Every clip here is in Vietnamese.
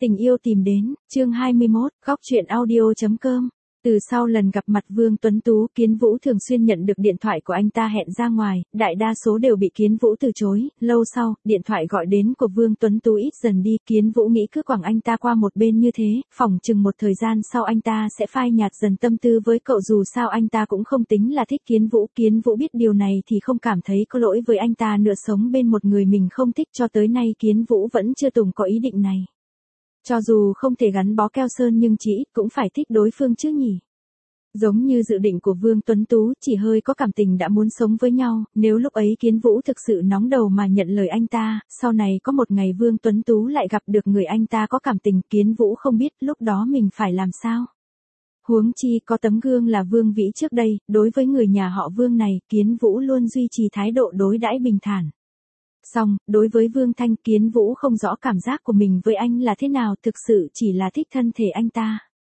Tình yêu tìm đến, chương 21, góc truyện audio.com. Từ sau lần gặp mặt Vương Tuấn Tú, Kiến Vũ thường xuyên nhận được điện thoại của anh ta hẹn ra ngoài, đại đa số đều bị Kiến Vũ từ chối. Lâu sau, điện thoại gọi đến của Vương Tuấn Tú ít dần đi, Kiến Vũ nghĩ cứ quẳng anh ta qua một bên như thế, phỏng chừng một thời gian sau anh ta sẽ phai nhạt dần tâm tư với cậu, dù sao anh ta cũng không tính là thích Kiến Vũ. Kiến Vũ biết điều này thì không cảm thấy có lỗi với anh ta nữa, sống bên một người mình không thích cho tới nay Kiến Vũ vẫn chưa từng có ý định này. Cho dù không thể gắn bó keo sơn nhưng chỉ ít cũng phải thích đối phương chứ nhỉ. Giống như dự định của Vương Tuấn Tú, chỉ hơi có cảm tình đã muốn sống với nhau, nếu lúc ấy Kiến Vũ thực sự nóng đầu mà nhận lời anh ta, sau này có một ngày Vương Tuấn Tú lại gặp được người anh ta có cảm tình, Kiến Vũ không biết lúc đó mình phải làm sao. Huống chi có tấm gương là Vương Vĩ trước đây, đối với người nhà họ Vương này, Kiến Vũ luôn duy trì thái độ đối đãi bình thản. Xong, đối với Vương Thanh, Kiến Vũ không rõ cảm giác của mình với anh là thế nào, thực sự chỉ là thích thân thể anh ta.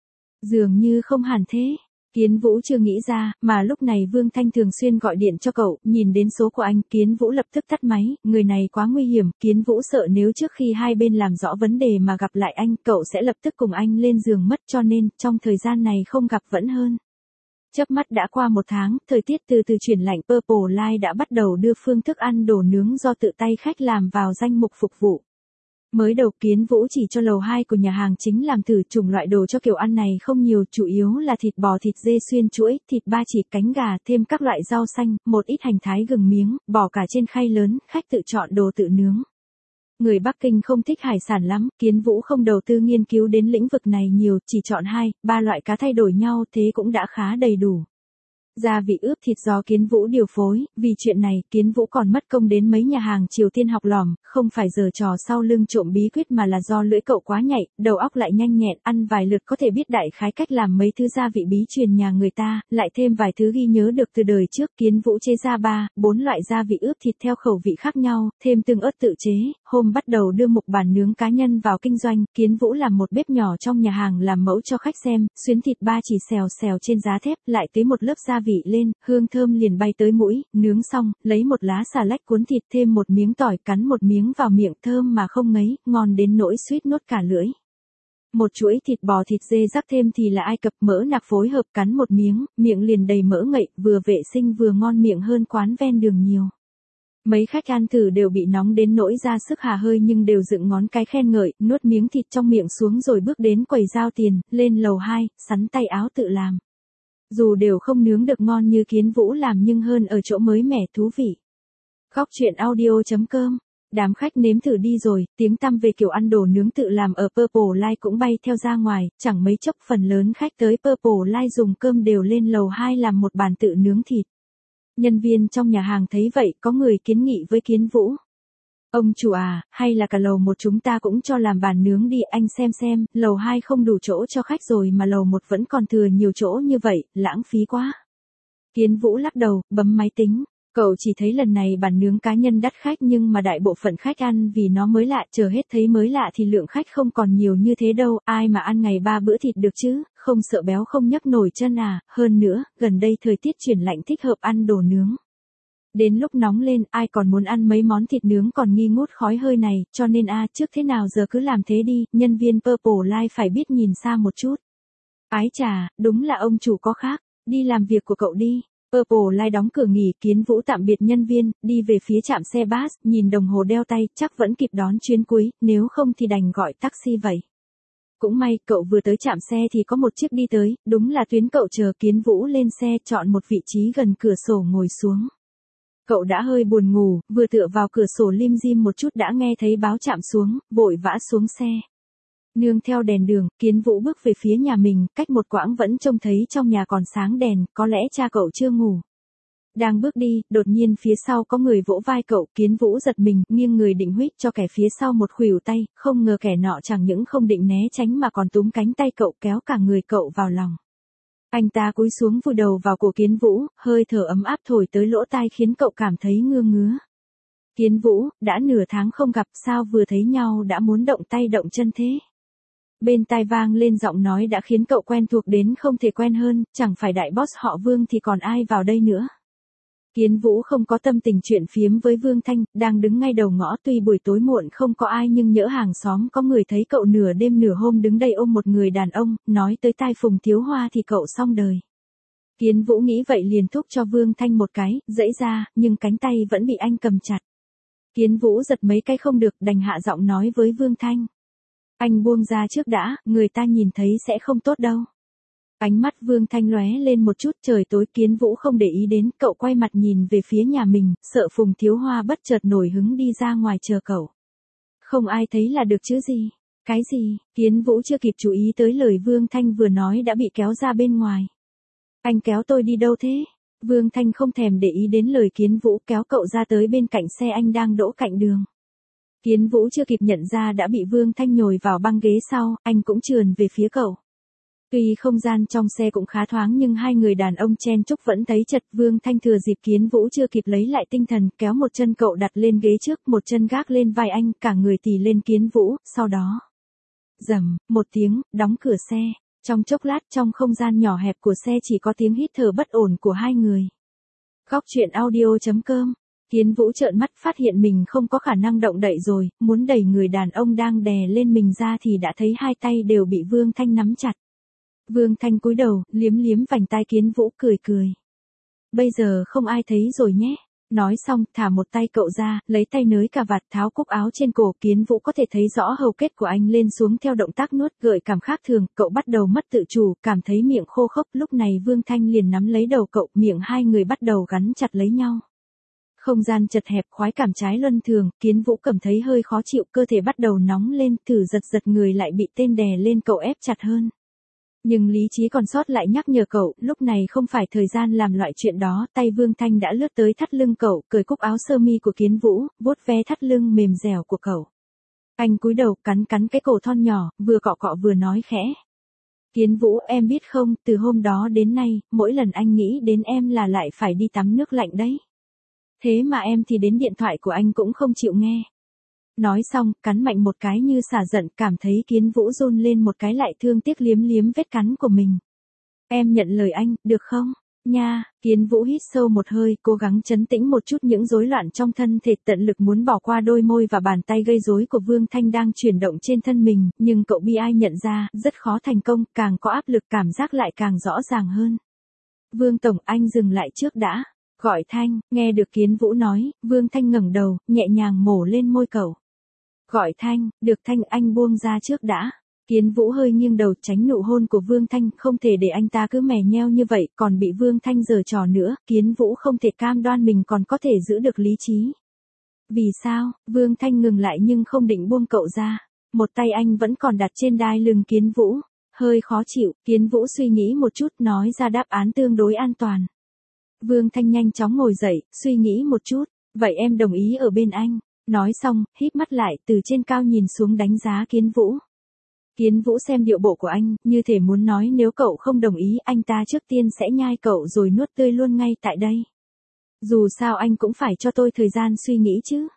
Dường như không hẳn thế. Kiến Vũ chưa nghĩ ra, mà lúc này Vương Thanh thường xuyên gọi điện cho cậu, nhìn đến số của anh, Kiến Vũ lập tức tắt máy, người này quá nguy hiểm, Kiến Vũ sợ nếu trước khi hai bên làm rõ vấn đề mà gặp lại anh, cậu sẽ lập tức cùng anh lên giường mất, cho nên, trong thời gian này không gặp vẫn hơn. Chớp mắt đã qua một tháng, thời tiết từ từ chuyển lạnh, Purple Line đã bắt đầu đưa phương thức ăn đồ nướng do tự tay khách làm vào danh mục phục vụ. Mới đầu Kiến Vũ chỉ cho lầu 2 của nhà hàng chính làm thử, chủng loại đồ cho kiểu ăn này không nhiều, chủ yếu là thịt bò, thịt dê xuyên chuỗi, thịt ba chỉ, cánh gà, thêm các loại rau xanh, một ít hành thái gừng miếng, bỏ cả trên khay lớn, khách tự chọn đồ tự nướng. Người Bắc Kinh không thích hải sản lắm, Kiến Vũ không đầu tư nghiên cứu đến lĩnh vực này nhiều, chỉ chọn 2-3 loại cá thay đổi nhau, thế cũng đã khá đầy đủ. Gia vị ướp thịt do Kiến Vũ điều phối, vì chuyện này, Kiến Vũ còn mất công đến mấy nhà hàng Triều Tiên học lỏm, không phải giở trò sau lưng trộm bí quyết mà là do lưỡi cậu quá nhạy, đầu óc lại nhanh nhẹn, ăn vài lượt có thể biết đại khái cách làm mấy thứ gia vị bí truyền nhà người ta, lại thêm vài thứ ghi nhớ được từ đời trước. Kiến Vũ chế ra 3-4 loại gia vị ướp thịt theo khẩu vị khác nhau, thêm tương ớt tự chế. Hôm bắt đầu đưa mục bàn nướng cá nhân vào kinh doanh, Kiến Vũ làm một bếp nhỏ trong nhà hàng làm mẫu cho khách xem, xuyến thịt ba chỉ xèo xèo trên giá thép, lại tưới một lớp gia vị lên, hương thơm liền bay tới mũi. Nướng xong, lấy một lá xà lách cuốn thịt, thêm một miếng tỏi, cắn một miếng vào miệng, thơm mà không ngấy, ngon đến nỗi suýt nuốt cả lưỡi. Một chuỗi thịt bò, thịt dê rắc thêm thì là Ai Cập mỡ nạc phối hợp, cắn một miếng, miệng liền đầy mỡ ngậy, vừa vệ sinh vừa ngon miệng hơn quán ven đường nhiều. Mấy khách ăn thử đều bị nóng đến nỗi ra sức hà hơi nhưng đều dựng ngón cái khen ngợi, nuốt miếng thịt trong miệng xuống rồi bước đến quầy giao tiền, lên lầu 2, sắn tay áo tự làm. Dù đều không nướng được ngon như Kiến Vũ làm nhưng hơn ở chỗ mới mẻ thú vị. Góc truyện audio.com. Đám khách nếm thử đi rồi, tiếng tăm về kiểu ăn đồ nướng tự làm ở Purple Line cũng bay theo ra ngoài, chẳng mấy chốc phần lớn khách tới Purple Line dùng cơm đều lên lầu 2 làm một bàn tự nướng thịt. Nhân viên trong nhà hàng thấy vậy, có người kiến nghị với Kiến Vũ. Ông chủ à, hay là cả lầu 1 chúng ta cũng cho làm bàn nướng đi, anh xem, lầu 2 không đủ chỗ cho khách rồi mà lầu 1 vẫn còn thừa nhiều chỗ như vậy, lãng phí quá. Kiến Vũ lắc đầu, bấm máy tính. Cậu chỉ thấy lần này bàn nướng cá nhân đắt khách nhưng mà đại bộ phận khách ăn vì nó mới lạ, chờ hết thấy mới lạ thì lượng khách không còn nhiều như thế đâu, ai mà ăn ngày 3 bữa thịt được chứ, không sợ béo không nhấc nổi chân à, hơn nữa, gần đây thời tiết chuyển lạnh thích hợp ăn đồ nướng. Đến lúc nóng lên, ai còn muốn ăn mấy món thịt nướng còn nghi ngút khói hơi này, cho nên trước thế nào giờ cứ làm thế đi, nhân viên Purple Line phải biết nhìn xa một chút. Ái chà, đúng là ông chủ có khác, đi làm việc của cậu đi. Purple Line đóng cửa nghỉ, Kiến Vũ tạm biệt nhân viên, đi về phía trạm xe bus, nhìn đồng hồ đeo tay, chắc vẫn kịp đón chuyến cuối, nếu không thì đành gọi taxi vậy. Cũng may, cậu vừa tới trạm xe thì có một chiếc đi tới, đúng là tuyến cậu chờ. Kiến Vũ lên xe, chọn một vị trí gần cửa sổ ngồi xuống. Cậu đã hơi buồn ngủ, vừa tựa vào cửa sổ lim dim một chút đã nghe thấy báo trạm xuống, vội vã xuống xe. Nương theo đèn đường, Kiến Vũ bước về phía nhà mình, cách một quãng vẫn trông thấy trong nhà còn sáng đèn, có lẽ cha cậu chưa ngủ. Đang bước đi, đột nhiên phía sau có người vỗ vai cậu, Kiến Vũ giật mình, nghiêng người định huých cho kẻ phía sau một khuỷu tay, không ngờ kẻ nọ chẳng những không định né tránh mà còn túm cánh tay cậu kéo cả người cậu vào lòng. Anh ta cúi xuống vùi đầu vào cổ Kiến Vũ, hơi thở ấm áp thổi tới lỗ tai khiến cậu cảm thấy ngứa ngứa. Kiến Vũ, đã nửa tháng không gặp sao vừa thấy nhau đã muốn động tay động chân thế? Bên tai vang lên giọng nói đã khiến cậu quen thuộc đến không thể quen hơn, chẳng phải đại boss họ Vương thì còn ai vào đây nữa. Kiến Vũ không có tâm tình chuyện phiếm với Vương Thanh, đang đứng ngay đầu ngõ, tuy buổi tối muộn không có ai nhưng nhỡ hàng xóm có người thấy cậu nửa đêm nửa hôm đứng đây ôm một người đàn ông, nói tới tai Phùng Thiếu Hoa thì cậu xong đời. Kiến Vũ nghĩ vậy liền thúc cho Vương Thanh một cái, giãy ra, nhưng cánh tay vẫn bị anh cầm chặt. Kiến Vũ giật mấy cái không được, đành hạ giọng nói với Vương Thanh. Anh buông ra trước đã, người ta nhìn thấy sẽ không tốt đâu. Ánh mắt Vương Thanh lóe lên một chút, trời tối. Kiến Vũ không để ý đến, cậu quay mặt nhìn về phía nhà mình, sợ Phùng Thiếu Hoa bất chợt nổi hứng đi ra ngoài chờ cậu. Không ai thấy là được chứ gì. Cái gì? Kiến Vũ chưa kịp chú ý tới lời Vương Thanh vừa nói đã bị kéo ra bên ngoài. Anh kéo tôi đi đâu thế? Vương Thanh không thèm để ý đến lời Kiến Vũ, kéo cậu ra tới bên cạnh xe anh đang đỗ cạnh đường. Kiến Vũ chưa kịp nhận ra đã bị Vương Thanh nhồi vào băng ghế sau, anh cũng trườn về phía cậu. Tuy không gian trong xe cũng khá thoáng nhưng hai người đàn ông chen chúc vẫn thấy chật. Vương Thanh thừa dịp Kiến Vũ chưa kịp lấy lại tinh thần, kéo một chân cậu đặt lên ghế trước, một chân gác lên vai anh, cả người tì lên Kiến Vũ, sau đó rầm một tiếng, đóng cửa xe. Trong chốc lát, trong không gian nhỏ hẹp của xe chỉ có tiếng hít thở bất ổn của hai người. Góc truyện audio.com. Kiến Vũ trợn mắt phát hiện mình không có khả năng động đậy rồi, muốn đẩy người đàn ông đang đè lên mình ra thì đã thấy hai tay đều bị Vương Thanh nắm chặt. Vương Thanh cúi đầu, liếm liếm vành tai Kiến Vũ, cười cười. Bây giờ không ai thấy rồi nhé. Nói xong, thả một tay cậu ra, lấy tay nới cà vạt, tháo cúc áo trên cổ. Kiến Vũ có thể thấy rõ hầu kết của anh lên xuống theo động tác nuốt, gợi cảm khác thường. Cậu bắt đầu mất tự chủ, cảm thấy miệng khô khốc. Lúc này Vương Thanh liền nắm lấy đầu cậu, miệng hai người bắt đầu gắn chặt lấy nhau. Không gian chật hẹp, khoái cảm trái luân thường. Kiến Vũ cảm thấy hơi khó chịu, cơ thể bắt đầu nóng lên, thử giật người lại bị tên đè lên cậu ép chặt hơn. Nhưng lý trí còn sót lại nhắc nhở cậu, lúc này không phải thời gian làm loại chuyện đó. Tay Vương Thanh đã lướt tới thắt lưng cậu, cởi cúc áo sơ mi của Kiến Vũ, vuốt ve thắt lưng mềm dẻo của cậu. Anh cúi đầu, cắn cái cổ thon nhỏ, vừa cọ cọ vừa nói khẽ. Kiến Vũ, em biết không, từ hôm đó đến nay, mỗi lần anh nghĩ đến em là lại phải đi tắm nước lạnh đấy. Thế mà em thì đến điện thoại của anh cũng không chịu nghe. Nói xong, cắn mạnh một cái như xả giận, cảm thấy Kiến Vũ run lên một cái lại thương tiếc liếm liếm vết cắn của mình. Em nhận lời anh, được không? Nha, Kiến Vũ hít sâu một hơi, cố gắng trấn tĩnh một chút những rối loạn trong thân thể, tận lực muốn bỏ qua đôi môi và bàn tay gây rối của Vương Thanh đang chuyển động trên thân mình, nhưng cậu bi ai nhận ra, rất khó thành công, càng có áp lực cảm giác lại càng rõ ràng hơn. Vương Tổng, anh dừng lại trước đã. Gọi Thanh, nghe được Kiến Vũ nói, Vương Thanh ngẩng đầu, nhẹ nhàng mổ lên môi cậu. Gọi Thanh, được Thanh, anh buông ra trước đã. Kiến Vũ hơi nghiêng đầu tránh nụ hôn của Vương Thanh, không thể để anh ta cứ mè nheo như vậy, còn bị Vương Thanh giở trò nữa. Kiến Vũ không thể cam đoan mình còn có thể giữ được lý trí. Vì sao? Vương Thanh ngừng lại nhưng không định buông cậu ra. Một tay anh vẫn còn đặt trên đai lưng Kiến Vũ. Hơi khó chịu, Kiến Vũ suy nghĩ một chút, nói ra đáp án tương đối an toàn. Vương Thanh nhanh chóng ngồi dậy, suy nghĩ một chút. Vậy em đồng ý ở bên anh. Nói xong, híp mắt lại, từ trên cao nhìn xuống đánh giá Kiến Vũ. Kiến Vũ xem điệu bộ của anh, như thể muốn nói nếu cậu không đồng ý, anh ta trước tiên sẽ nhai cậu rồi nuốt tươi luôn ngay tại đây. Dù sao anh cũng phải cho tôi thời gian suy nghĩ chứ.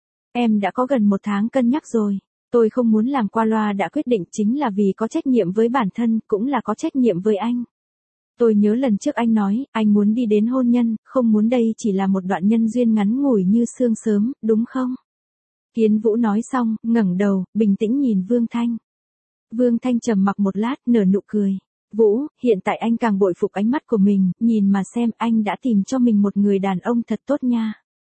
Em đã có gần 1 tháng cân nhắc rồi. Tôi không muốn làm qua loa, đã quyết định chính là vì có trách nhiệm với bản thân, cũng là có trách nhiệm với anh. Tôi nhớ lần trước anh nói, anh muốn đi đến hôn nhân, không muốn đây chỉ là một đoạn nhân duyên ngắn ngủi như sương sớm, đúng không? Kiến Vũ nói xong, ngẩng đầu, bình tĩnh nhìn Vương Thanh. Vương Thanh trầm mặc một lát, nở nụ cười. Vũ, hiện tại anh càng bội phục ánh mắt của mình, nhìn mà xem, anh đã tìm cho mình một người đàn ông thật tốt nha.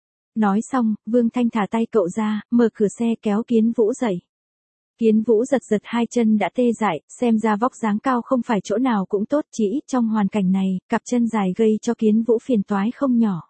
Nói xong, Vương Thanh thả tay cậu ra, mở cửa xe kéo Kiến Vũ dậy. Kiến Vũ giật hai chân đã tê dại, xem ra vóc dáng cao không phải chỗ nào cũng tốt, chỉ ít trong hoàn cảnh này, cặp chân dài gây cho Kiến Vũ phiền toái không nhỏ.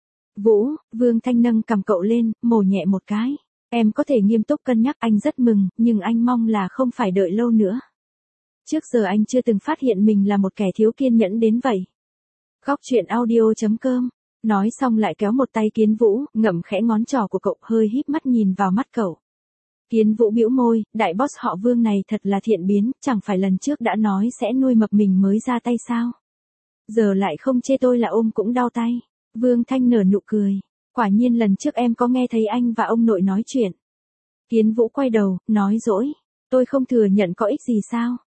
Vũ, Vương Thanh nâng cầm cậu lên, mổ nhẹ một cái. Em có thể nghiêm túc cân nhắc, anh rất mừng, nhưng anh mong là không phải đợi lâu nữa. Trước giờ anh chưa từng phát hiện mình là một kẻ thiếu kiên nhẫn đến vậy. Góc truyện audio.com. Nói xong lại kéo một tay Kiến Vũ, ngậm khẽ ngón trỏ của cậu, hơi híp mắt nhìn vào mắt cậu. Kiến Vũ bĩu môi, đại boss họ Vương này thật là thiện biến, chẳng phải lần trước đã nói sẽ nuôi mập mình mới ra tay sao? Giờ lại không chê tôi là ôm cũng đau tay. Vương Thanh nở nụ cười. Quả nhiên lần trước em có nghe thấy anh và ông nội nói chuyện. Kiến Vũ quay đầu, nói dỗi. Tôi không thừa nhận có ích gì sao?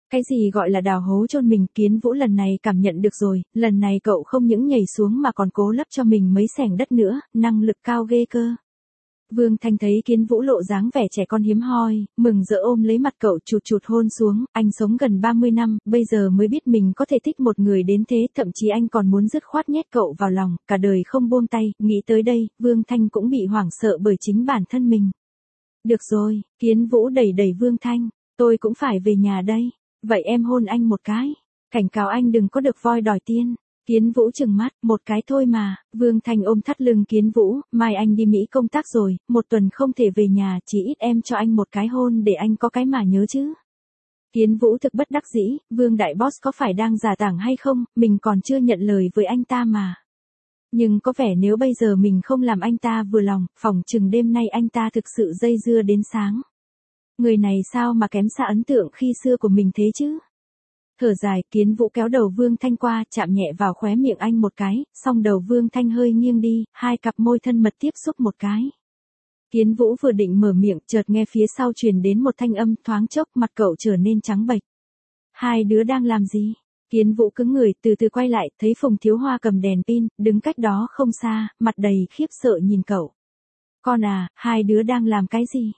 Cái gì gọi là đào hố chôn mình, Kiến Vũ lần này cảm nhận được rồi, lần này cậu không những nhảy xuống mà còn cố lấp cho mình mấy xẻng đất nữa, năng lực cao ghê cơ. Vương Thanh thấy Kiến Vũ lộ dáng vẻ trẻ con hiếm hoi, mừng rỡ ôm lấy mặt cậu chụt chụt hôn xuống, anh sống gần 30 năm, bây giờ mới biết mình có thể thích một người đến thế, thậm chí anh còn muốn dứt khoát nhét cậu vào lòng, cả đời không buông tay, nghĩ tới đây, Vương Thanh cũng bị hoảng sợ bởi chính bản thân mình. Được rồi, Kiến Vũ đẩy đẩy Vương Thanh, tôi cũng phải về nhà đây, vậy em hôn anh một cái, cảnh cáo anh đừng có được voi đòi tiên. Kiến Vũ trừng mắt, một cái thôi mà, Vương Thanh ôm thắt lưng Kiến Vũ, mai anh đi Mỹ công tác rồi, một tuần không thể về nhà, chỉ ít em cho anh một cái hôn để anh có cái mà nhớ chứ. Kiến Vũ thực bất đắc dĩ, Vương đại boss có phải đang giả tảng hay không, mình còn chưa nhận lời với anh ta mà. Nhưng có vẻ nếu bây giờ mình không làm anh ta vừa lòng, phỏng chừng đêm nay anh ta thực sự dây dưa đến sáng. Người này sao mà kém xa ấn tượng khi xưa của mình thế chứ? Thở dài, Kiến Vũ kéo đầu Vương Thanh qua, chạm nhẹ vào khóe miệng anh một cái, song đầu Vương Thanh hơi nghiêng đi, hai cặp môi thân mật tiếp xúc một cái. Kiến Vũ vừa định mở miệng, chợt nghe phía sau truyền đến một thanh âm, thoáng chốc mặt cậu trở nên trắng bệch. Hai đứa đang làm gì? Kiến Vũ cứng người, từ từ quay lại, thấy Phùng Thiếu Hoa cầm đèn pin, đứng cách đó không xa, mặt đầy khiếp sợ nhìn cậu. Con à, hai đứa đang làm cái gì?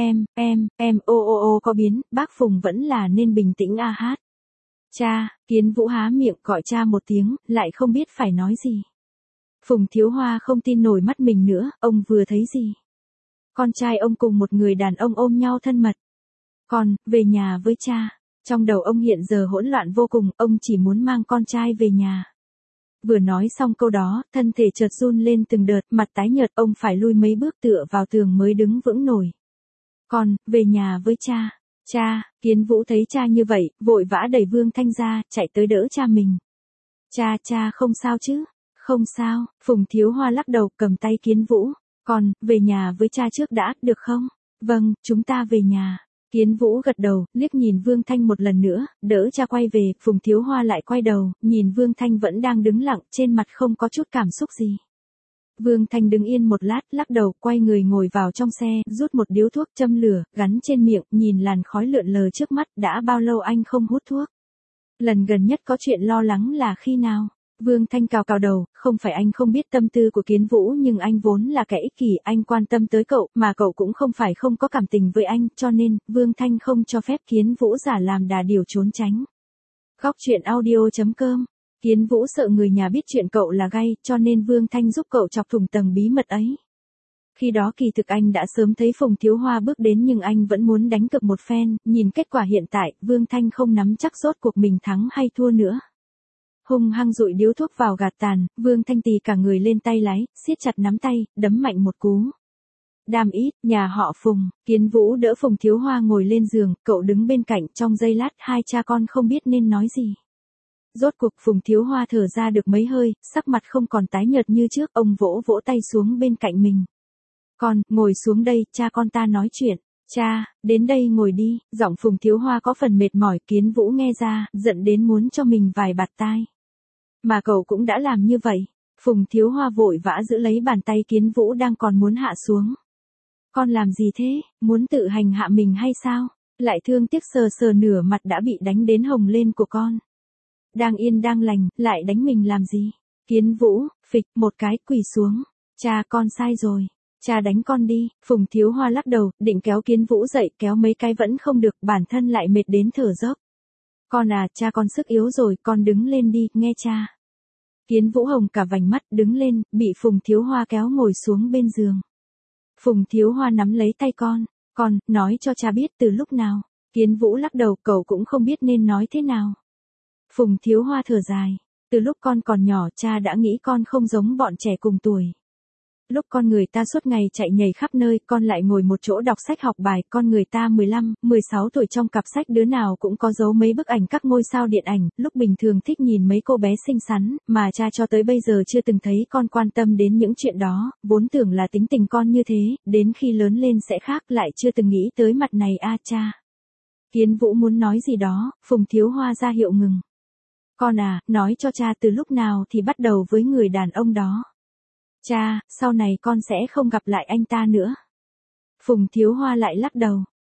Em, ô có biến, bác Phùng vẫn là nên bình tĩnh a hát. Cha, Kiến Vũ há miệng gọi cha một tiếng, lại không biết phải nói gì. Phùng Thiếu Hoa không tin nổi mắt mình nữa, ông vừa thấy gì? Con trai ông cùng một người đàn ông ôm nhau thân mật. Con, về nhà với cha. Trong đầu ông hiện giờ hỗn loạn vô cùng, ông chỉ muốn mang con trai về nhà. Vừa nói xong câu đó, thân thể chợt run lên từng đợt, mặt tái nhợt, ông phải lui mấy bước tựa vào tường mới đứng vững nổi. Con, về nhà với cha. Cha, Kiến Vũ thấy cha như vậy, vội vã đẩy Vương Thanh ra, chạy tới đỡ cha mình. Cha không sao chứ? Không sao, Phùng Thiếu Hoa lắc đầu, cầm tay Kiến Vũ. Con, về nhà với cha trước đã, được không? Vâng, chúng ta về nhà. Kiến Vũ gật đầu, liếc nhìn Vương Thanh một lần nữa, đỡ cha quay về, Phùng Thiếu Hoa lại quay đầu, nhìn Vương Thanh vẫn đang đứng lặng, trên mặt không có chút cảm xúc gì. Vương Thanh đứng yên một lát, lắc đầu, quay người ngồi vào trong xe, rút một điếu thuốc châm lửa, gắn trên miệng, nhìn làn khói lượn lờ trước mắt, đã bao lâu anh không hút thuốc? Lần gần nhất có chuyện lo lắng là khi nào? Vương Thanh cào cào đầu, không phải anh không biết tâm tư của Kiến Vũ nhưng anh vốn là kẻ ích kỷ, anh quan tâm tới cậu, mà cậu cũng không phải không có cảm tình với anh, cho nên, Vương Thanh không cho phép Kiến Vũ giả làm đà điểu trốn tránh. Góc truyện audio.com. Kiến Vũ sợ người nhà biết chuyện cậu là gay, cho nên Vương Thanh giúp cậu chọc thủng tầng bí mật ấy. Khi đó kỳ thực anh đã sớm thấy Phùng Thiếu Hoa bước đến nhưng anh vẫn muốn đánh cược một phen, nhìn kết quả hiện tại, Vương Thanh không nắm chắc rốt cuộc mình thắng hay thua nữa. Hung hăng dụi điếu thuốc vào gạt tàn, Vương Thanh tì cả người lên tay lái, siết chặt nắm tay, đấm mạnh một cú. Đàm ít, nhà họ Phùng, Kiến Vũ đỡ Phùng Thiếu Hoa ngồi lên giường, cậu đứng bên cạnh, trong giây lát hai cha con không biết nên nói gì. Rốt cuộc Phùng Thiếu Hoa thở ra được mấy hơi, sắc mặt không còn tái nhợt như trước, ông vỗ vỗ tay xuống bên cạnh mình. Con, ngồi xuống đây, cha con ta nói chuyện. Cha, đến đây ngồi đi, giọng Phùng Thiếu Hoa có phần mệt mỏi, Kiến Vũ nghe ra, giận đến muốn cho mình vài bạt tai. Mà cậu cũng đã làm như vậy. Phùng Thiếu Hoa vội vã giữ lấy bàn tay Kiến Vũ đang còn muốn hạ xuống. Con làm gì thế, muốn tự hành hạ mình hay sao? Lại thương tiếc sờ sờ nửa mặt đã bị đánh đến hồng lên của con. Đang yên đang lành, lại đánh mình làm gì? Kiến Vũ, phịch, một cái quỳ xuống. Cha con sai rồi. Cha đánh con đi, Phùng Thiếu Hoa lắc đầu, định kéo Kiến Vũ dậy, kéo mấy cái vẫn không được, bản thân lại mệt đến thở dốc. Con à, cha con sức yếu rồi, con đứng lên đi, nghe cha. Kiến Vũ hồng cả vành mắt, đứng lên, bị Phùng Thiếu Hoa kéo ngồi xuống bên giường. Phùng Thiếu Hoa nắm lấy tay con, nói cho cha biết từ lúc nào. Kiến Vũ lắc đầu, cậu cũng không biết nên nói thế nào. Phùng Thiếu Hoa thở dài, từ lúc con còn nhỏ cha đã nghĩ con không giống bọn trẻ cùng tuổi. Lúc con người ta suốt ngày chạy nhảy khắp nơi, con lại ngồi một chỗ đọc sách học bài, con người ta 15, 16 tuổi trong cặp sách đứa nào cũng có giấu mấy bức ảnh các ngôi sao điện ảnh, lúc bình thường thích nhìn mấy cô bé xinh xắn, mà cha cho tới bây giờ chưa từng thấy con quan tâm đến những chuyện đó, vốn tưởng là tính tình con như thế, đến khi lớn lên sẽ khác, lại chưa từng nghĩ tới mặt này a cha. Kiến Vũ muốn nói gì đó, Phùng Thiếu Hoa ra hiệu ngừng. Con à, nói cho cha từ lúc nào thì bắt đầu với người đàn ông đó. Cha, sau này con sẽ không gặp lại anh ta nữa. Phùng Thiếu Hoa lại lắc đầu.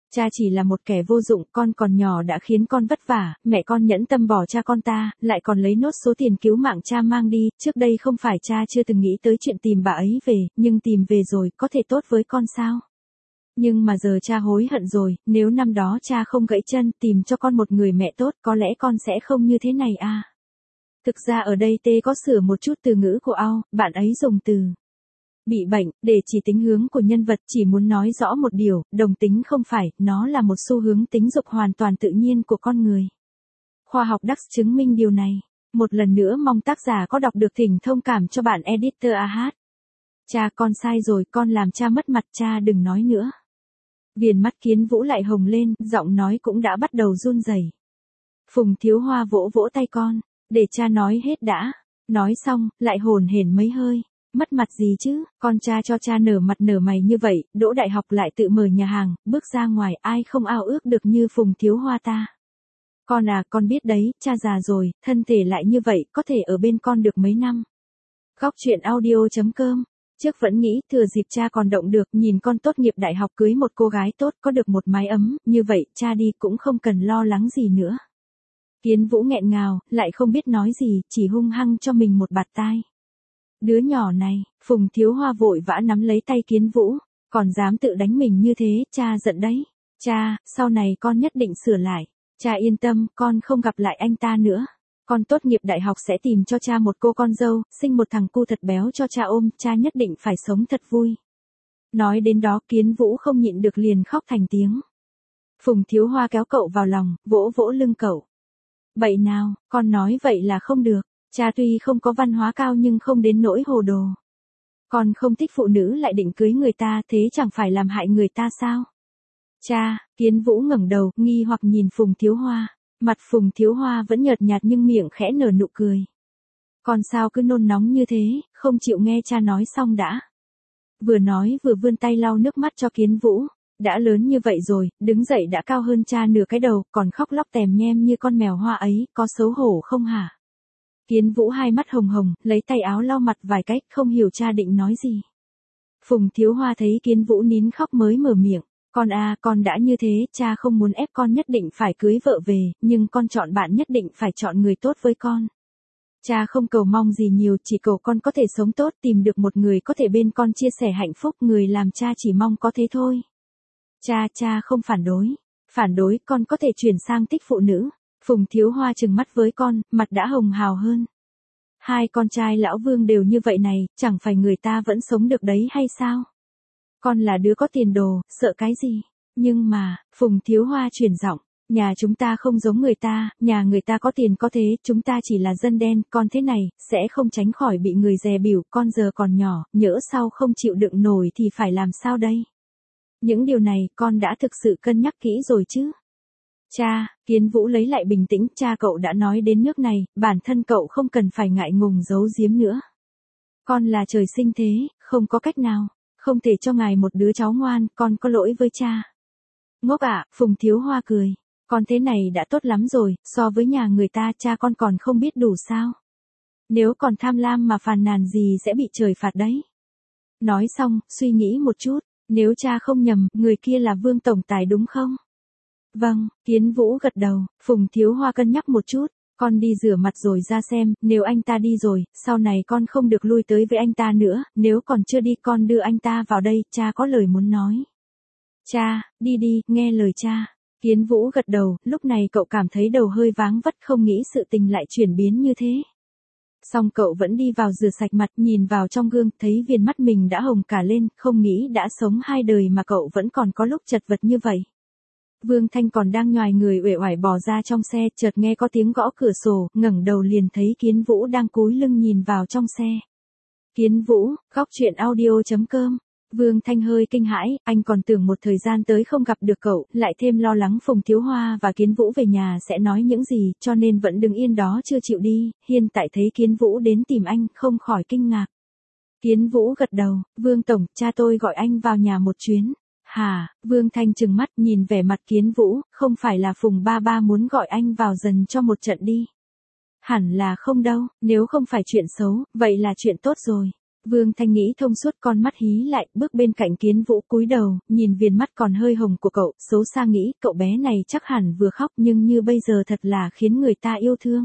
Cha chỉ là một kẻ vô dụng, con còn nhỏ đã khiến con vất vả, mẹ con nhẫn tâm bỏ cha con ta, lại còn lấy nốt số tiền cứu mạng cha mang đi, trước đây không phải cha chưa từng nghĩ tới chuyện tìm bà ấy về, nhưng tìm về rồi, có thể tốt với con sao? Nhưng mà giờ cha hối hận rồi, nếu năm đó cha không gãy chân, tìm cho con một người mẹ tốt, có lẽ con sẽ không như thế này à. Thực ra ở đây T có sửa một chút từ ngữ của Ao, bạn ấy dùng từ bị bệnh, để chỉ tính hướng của nhân vật, chỉ muốn nói rõ một điều, đồng tính không phải, nó là một xu hướng tính dục hoàn toàn tự nhiên của con người. Khoa học DAX chứng minh điều này. Một lần nữa mong tác giả có đọc được thỉnh thông cảm cho bạn editor AH. Cha con sai rồi, con làm cha mất mặt, cha đừng nói nữa. Viền mắt Kiến Vũ lại hồng lên, giọng nói cũng đã bắt đầu run rẩy. Phùng Thiếu Hoa vỗ vỗ tay con, để cha nói hết đã. Nói xong, lại hồn hển mấy hơi. Mất mặt gì chứ, con cha cho cha nở mặt nở mày như vậy, đỗ đại học lại tự mở nhà hàng, bước ra ngoài ai không ao ước được như Phùng Thiếu Hoa ta. Con à, con biết đấy, cha già rồi, thân thể lại như vậy, có thể ở bên con được mấy năm. Góc truyện audio.com. Trước vẫn nghĩ thừa dịp cha còn động được, nhìn con tốt nghiệp đại học cưới một cô gái tốt, có được một mái ấm, như vậy cha đi cũng không cần lo lắng gì nữa. Kiến Vũ nghẹn ngào, lại không biết nói gì, chỉ hung hăng cho mình một bạt tai. Đứa nhỏ này, Phùng Thiếu Hoa vội vã nắm lấy tay Kiến Vũ, còn dám tự đánh mình như thế, cha giận đấy. Cha, sau này con nhất định sửa lại. Cha yên tâm, con không gặp lại anh ta nữa. Con tốt nghiệp đại học sẽ tìm cho cha một cô con dâu, sinh một thằng cu thật béo cho cha ôm, cha nhất định phải sống thật vui. Nói đến đó Kiến Vũ không nhịn được liền khóc thành tiếng. Phùng Thiếu Hoa kéo cậu vào lòng, vỗ vỗ lưng cậu. Bậy nào, con nói vậy là không được. Cha tuy không có văn hóa cao nhưng không đến nỗi hồ đồ. Con không thích phụ nữ lại định cưới người ta, thế chẳng phải làm hại người ta sao? Cha, Kiến Vũ ngẩng đầu, nghi hoặc nhìn Phùng Thiếu Hoa. Mặt Phùng Thiếu Hoa vẫn nhợt nhạt nhưng miệng khẽ nở nụ cười. Con sao cứ nôn nóng như thế, không chịu nghe cha nói xong đã. Vừa nói vừa vươn tay lau nước mắt cho Kiến Vũ. Đã lớn như vậy rồi, đứng dậy đã cao hơn cha nửa cái đầu, còn khóc lóc tèm nhem như con mèo hoa ấy, có xấu hổ không hả? Kiến Vũ hai mắt hồng hồng, lấy tay áo lau mặt vài cách, không hiểu cha định nói gì. Phùng Thiếu Hoa thấy Kiến Vũ nín khóc mới mở miệng. Con à, con đã như thế, cha không muốn ép con nhất định phải cưới vợ về, nhưng con chọn bạn nhất định phải chọn người tốt với con. Cha không cầu mong gì nhiều, chỉ cầu con có thể sống tốt, tìm được một người có thể bên con chia sẻ hạnh phúc, người làm cha chỉ mong có thế thôi. Cha không phản đối. Phản đối, con có thể chuyển sang thích phụ nữ. Phùng Thiếu Hoa trừng mắt với con, mặt đã hồng hào hơn. Hai con trai lão Vương đều như vậy này, chẳng phải người ta vẫn sống được đấy hay sao? Con là đứa có tiền đồ, sợ cái gì? Nhưng mà, Phùng Thiếu Hoa chuyển giọng, nhà chúng ta không giống người ta, nhà người ta có tiền có thế, chúng ta chỉ là dân đen, con thế này, sẽ không tránh khỏi bị người dè bỉu, con giờ còn nhỏ, nhỡ sau không chịu đựng nổi thì phải làm sao đây? Những điều này, con đã thực sự cân nhắc kỹ rồi chứ? Cha, Kiến Vũ lấy lại bình tĩnh, cha cậu đã nói đến nước này, bản thân cậu không cần phải ngại ngùng giấu giếm nữa. Con là trời sinh thế, không có cách nào, không thể cho ngài một đứa cháu ngoan, con có lỗi với cha. Ngốc ạ, Phùng Thiếu Hoa cười, con thế này đã tốt lắm rồi, so với nhà người ta cha con còn không biết đủ sao. Nếu còn tham lam mà phàn nàn gì sẽ bị trời phạt đấy. Nói xong, suy nghĩ một chút, nếu cha không nhầm, người kia là Vương Tổng Tài đúng không? Vâng, Kiến Vũ gật đầu, Phùng Thiếu Hoa cân nhắc một chút, con đi rửa mặt rồi ra xem, nếu anh ta đi rồi, sau này con không được lui tới với anh ta nữa, nếu còn chưa đi con đưa anh ta vào đây, cha có lời muốn nói. Cha, đi đi, nghe lời cha. Kiến Vũ gật đầu, lúc này cậu cảm thấy đầu hơi váng vất không nghĩ sự tình lại chuyển biến như thế. Xong cậu vẫn đi vào rửa sạch mặt, nhìn vào trong gương, thấy viền mắt mình đã hồng cả lên, không nghĩ đã sống hai đời mà cậu vẫn còn có lúc chật vật như vậy. Vương Thanh còn đang nhoài người uể oải bò ra trong xe, chợt nghe có tiếng gõ cửa sổ, ngẩng đầu liền thấy Kiến Vũ đang cúi lưng nhìn vào trong xe. Kiến Vũ, góc truyện audio.com. Vương Thanh hơi kinh hãi, anh còn tưởng một thời gian tới không gặp được cậu, lại thêm lo lắng Phùng Thiếu Hoa và Kiến Vũ về nhà sẽ nói những gì, cho nên vẫn đứng yên đó chưa chịu đi, hiện tại thấy Kiến Vũ đến tìm anh, không khỏi kinh ngạc. Kiến Vũ gật đầu, Vương Tổng, cha tôi gọi anh vào nhà một chuyến. Hả, Vương Thanh trừng mắt nhìn vẻ mặt Kiến Vũ, không phải là Phùng ba ba muốn gọi anh vào dần cho một trận đi. Hẳn là không đâu, nếu không phải chuyện xấu, vậy là chuyện tốt rồi. Vương Thanh nghĩ thông suốt, con mắt hí lại, bước bên cạnh Kiến Vũ cúi đầu, nhìn viền mắt còn hơi hồng của cậu, xấu xa nghĩ, cậu bé này chắc hẳn vừa khóc nhưng như bây giờ thật là khiến người ta yêu thương.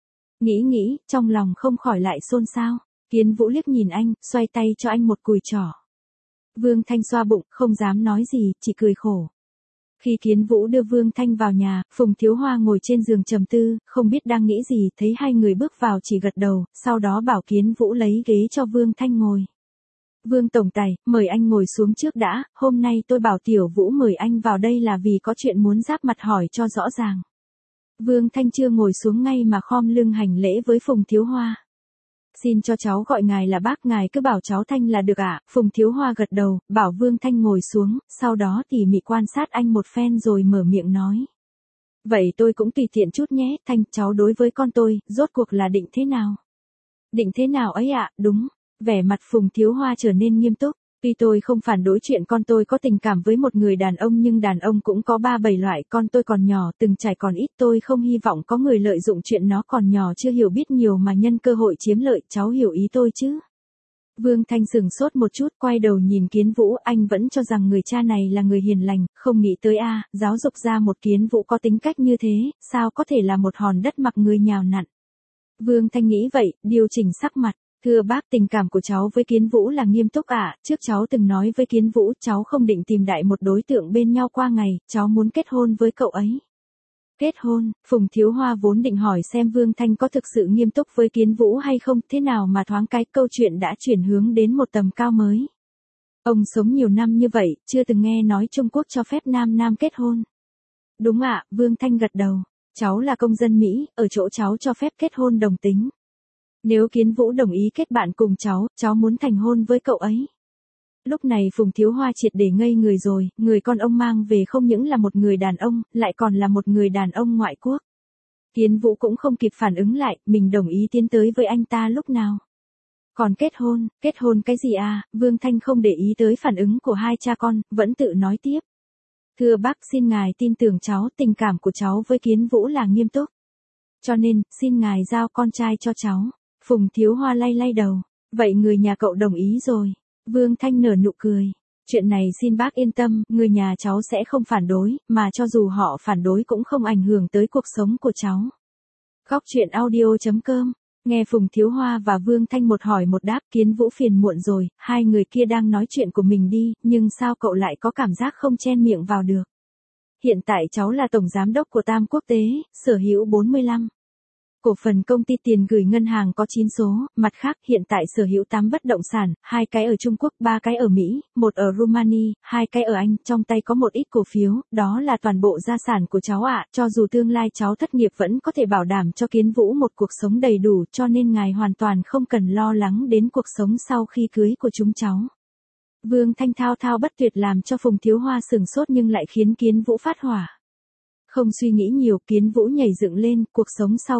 Nghĩ, trong lòng không khỏi lại xôn xao. Kiến Vũ liếc nhìn anh, xoay tay cho anh một cùi trỏ. Vương Thanh xoa bụng, không dám nói gì, chỉ cười khổ. Khi Kiến Vũ đưa Vương Thanh vào nhà, Phùng Thiếu Hoa ngồi trên giường trầm tư, không biết đang nghĩ gì, thấy hai người bước vào chỉ gật đầu, sau đó bảo Kiến Vũ lấy ghế cho Vương Thanh ngồi. Vương tổng tài, mời anh ngồi xuống trước đã, hôm nay tôi bảo Tiểu Vũ mời anh vào đây là vì có chuyện muốn giáp mặt hỏi cho rõ ràng. Vương Thanh chưa ngồi xuống ngay mà khom lưng hành lễ với Phùng Thiếu Hoa. Xin cho cháu gọi ngài là bác, ngài cứ bảo cháu Thanh là được ạ. Phùng Thiếu Hoa gật đầu, bảo Vương Thanh ngồi xuống, sau đó tỉ mỉ quan sát anh một phen rồi mở miệng nói. Vậy tôi cũng tùy tiện chút nhé, Thanh, cháu đối với con tôi, rốt cuộc là định thế nào? Định thế nào ấy ạ, đúng. Vẻ mặt Phùng Thiếu Hoa trở nên nghiêm túc. Tuy tôi không phản đối chuyện con tôi có tình cảm với một người đàn ông nhưng đàn ông cũng có 3-7 loại, con tôi còn nhỏ, từng trải còn ít, tôi không hy vọng có người lợi dụng chuyện nó còn nhỏ chưa hiểu biết nhiều mà nhân cơ hội chiếm lợi, cháu hiểu ý tôi chứ? Vương Thanh sừng sốt một chút, quay đầu nhìn Kiến Vũ, anh vẫn cho rằng người cha này là người hiền lành, không nghĩ tới giáo dục ra một Kiến Vũ có tính cách như thế, sao có thể là một hòn đất mặc người nhào nặn. Vương Thanh nghĩ vậy, điều chỉnh sắc mặt. Thưa bác, tình cảm của cháu với Kiến Vũ là nghiêm túc ạ, trước cháu từng nói với Kiến Vũ, cháu không định tìm đại một đối tượng bên nhau qua ngày, cháu muốn kết hôn với cậu ấy. Kết hôn, Phùng Thiếu Hoa vốn định hỏi xem Vương Thanh có thực sự nghiêm túc với Kiến Vũ hay không, thế nào mà thoáng cái câu chuyện đã chuyển hướng đến một tầm cao mới. Ông sống nhiều năm như vậy, chưa từng nghe nói Trung Quốc cho phép nam kết hôn. Đúng ạ, Vương Thanh gật đầu, cháu là công dân Mỹ, ở chỗ cháu cho phép kết hôn đồng tính. Nếu Kiến Vũ đồng ý kết bạn cùng cháu muốn thành hôn với cậu ấy. Lúc này Phùng Thiếu Hoa triệt để ngây người rồi, người con ông mang về không những là một người đàn ông, lại còn là một người đàn ông ngoại quốc. Kiến Vũ cũng không kịp phản ứng lại, mình đồng ý tiến tới với anh ta lúc nào. Còn kết hôn cái gì à, Vương Thanh không để ý tới phản ứng của hai cha con, vẫn tự nói tiếp. Thưa bác, xin ngài tin tưởng cháu, tình cảm của cháu với Kiến Vũ là nghiêm túc. Cho nên, xin ngài giao con trai cho cháu. Phùng Thiếu Hoa lay đầu. Vậy người nhà cậu đồng ý rồi. Vương Thanh nở nụ cười. Chuyện này xin bác yên tâm, người nhà cháu sẽ không phản đối, mà cho dù họ phản đối cũng không ảnh hưởng tới cuộc sống của cháu. Góc truyện audio.com. Nghe Phùng Thiếu Hoa và Vương Thanh một hỏi một đáp, Kiến Vũ phiền muộn rồi, hai người kia đang nói chuyện của mình đi, nhưng sao cậu lại có cảm giác không chen miệng vào được. Hiện tại cháu là tổng giám đốc của Tam Quốc Tế, sở hữu 45. Cổ phần công ty tiền gửi ngân hàng có 9 số, mặt khác hiện tại sở hữu 8 bất động sản, 2 cái ở Trung Quốc, 3 cái ở Mỹ, 1 ở Romania, 2 cái ở Anh, trong tay có một ít cổ phiếu, đó là toàn bộ gia sản của cháu ạ, cho dù tương lai cháu thất nghiệp vẫn có thể bảo đảm cho Kiến Vũ một cuộc sống đầy đủ, cho nên ngài hoàn toàn không cần lo lắng đến cuộc sống sau khi cưới của chúng cháu. Vương Thanh thao thao bất tuyệt làm cho Phùng Thiếu Hoa sừng sốt nhưng lại khiến Kiến Vũ phát hỏa. Không suy nghĩ nhiều, Kiến Vũ nhảy dựng lên, cuộc sống sau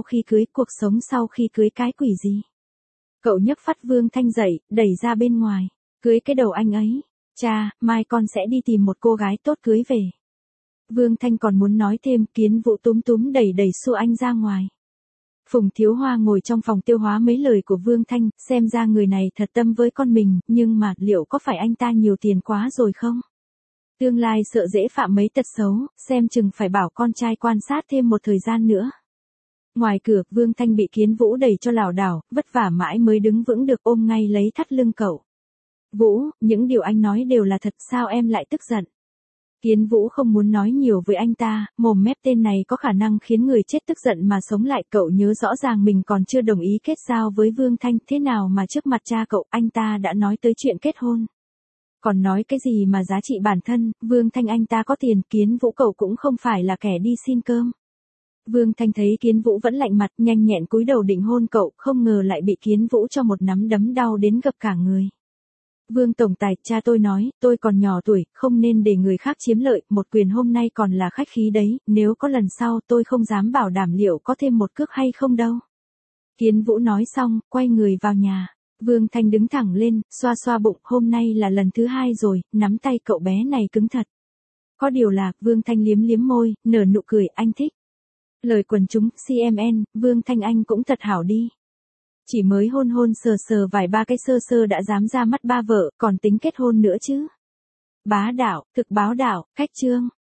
khi cưới cái quỷ gì. Cậu nhấc phát Vương Thanh dậy, đẩy ra bên ngoài, cưới cái đầu anh ấy. Cha, mai con sẽ đi tìm một cô gái tốt cưới về. Vương Thanh còn muốn nói thêm, Kiến Vũ túm đẩy xua anh ra ngoài. Phùng Thiếu Hoa ngồi trong phòng tiêu hóa mấy lời của Vương Thanh, xem ra người này thật tâm với con mình, nhưng mà liệu có phải anh ta nhiều tiền quá rồi không? Tương lai sợ dễ phạm mấy tật xấu, xem chừng phải bảo con trai quan sát thêm một thời gian nữa. Ngoài cửa, Vương Thanh bị Kiến Vũ đẩy cho lảo đảo, vất vả mãi mới đứng vững được, ôm ngay lấy thắt lưng cậu. Vũ, những điều anh nói đều là thật, sao em lại tức giận? Kiến Vũ không muốn nói nhiều với anh ta, mồm mép tên này có khả năng khiến người chết tức giận mà sống lại. Cậu nhớ rõ ràng mình còn chưa đồng ý kết giao với Vương Thanh, thế nào mà trước mặt cha cậu, anh ta đã nói tới chuyện kết hôn. Còn nói cái gì mà giá trị bản thân, Vương Thanh anh ta có tiền, Kiến Vũ cậu cũng không phải là kẻ đi xin cơm. Vương Thanh thấy Kiến Vũ vẫn lạnh mặt, nhanh nhẹn cúi đầu định hôn cậu, không ngờ lại bị Kiến Vũ cho một nắm đấm đau đến gập cả người. Vương tổng tài, cha tôi nói, tôi còn nhỏ tuổi, không nên để người khác chiếm lợi, một quyền hôm nay còn là khách khí đấy, nếu có lần sau tôi không dám bảo đảm liệu có thêm một cước hay không đâu. Kiến Vũ nói xong, quay người vào nhà. Vương Thanh đứng thẳng lên, xoa bụng, hôm nay là lần thứ 2 rồi, nắm tay cậu bé này cứng thật. Có điều là, Vương Thanh liếm môi, nở nụ cười, anh thích. Lời quần chúng, CMN, Vương Thanh anh cũng thật hảo đi. Chỉ mới hôn hôn sờ sờ vài ba cái sơ sơ đã dám ra mắt ba vợ, còn tính kết hôn nữa chứ. Bá đạo, thực báo đạo, khách trương.